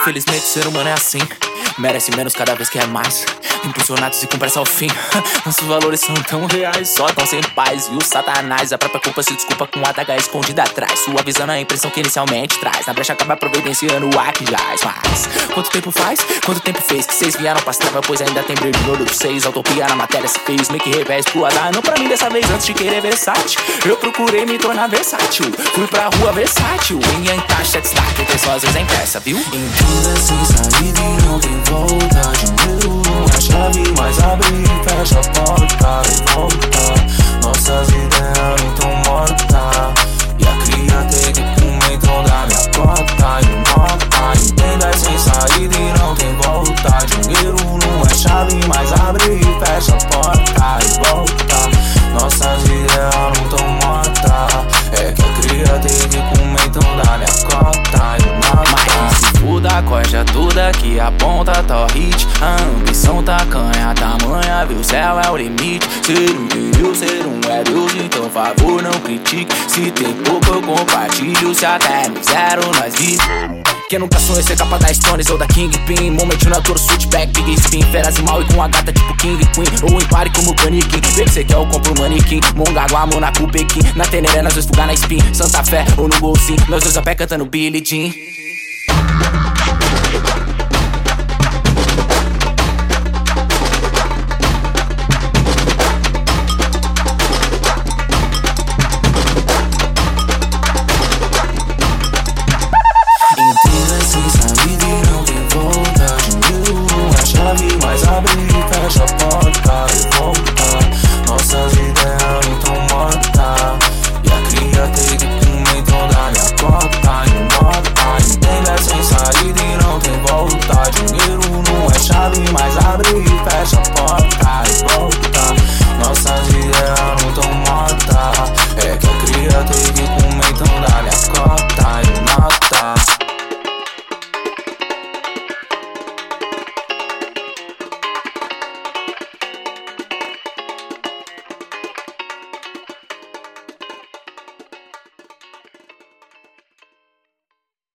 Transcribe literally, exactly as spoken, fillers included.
Infelizmente o ser humano é assim, merece menos cada vez que é mais, impulsionados e com pressa ao fim. Nossos valores são tão reais, só tão sem paz. E o satanás, a própria culpa se desculpa com a adaga escondida atrás, suavizando a impressão que inicialmente traz. Na brecha acaba providenciando o ar que jaz. Mas quanto tempo faz? Quanto tempo fez que vocês vieram pras trevas? Pois ainda tem brilho no olho de vocês. A utopia na matéria se fez, meio que revés pro azar. Não pra mim dessa vez, antes de querer versátil, eu procurei me tornar versátil. Fui pra rua versátil, em encaixe é destaque, intenção às vezes é impressa, viu? Em vida sem saída e não tem volta. Dinheiro não é chave, mas abre e fecha a porta e volta. Nossas ideias não tão mortas, e a cria tem que comer então da minha cota e nota. Entenda sem saída e não tem volta. Dinheiro não é chave, mas abre e fecha a porta e volta. Nossas ideias não tão mortas, é que a cria tem que comer então da minha cota e nota. Mas se fuda, corja toda que aponta tá o hit. A ambição tá canha, tamanha, viu? O céu é o limite. Ser um Deus, ser um é Deus, então favor não critique. Se tem pouco eu compartilho, se até no zero nós vive. Quem nunca sonha ser capa da Stones ou da Kingpin? Momentinho na tour, switchback, big spin. Feras e mal e com a gata tipo King Queen. Ou em pare como Paniquim. Vê que cê quer, eu compro o manequim. Mongaguá, Monaco, Pequim. Na Teneré, nós dois fugar na Spin. Santa Fé ou no Gol sim. Nós dois a pé cantando Billie Jean.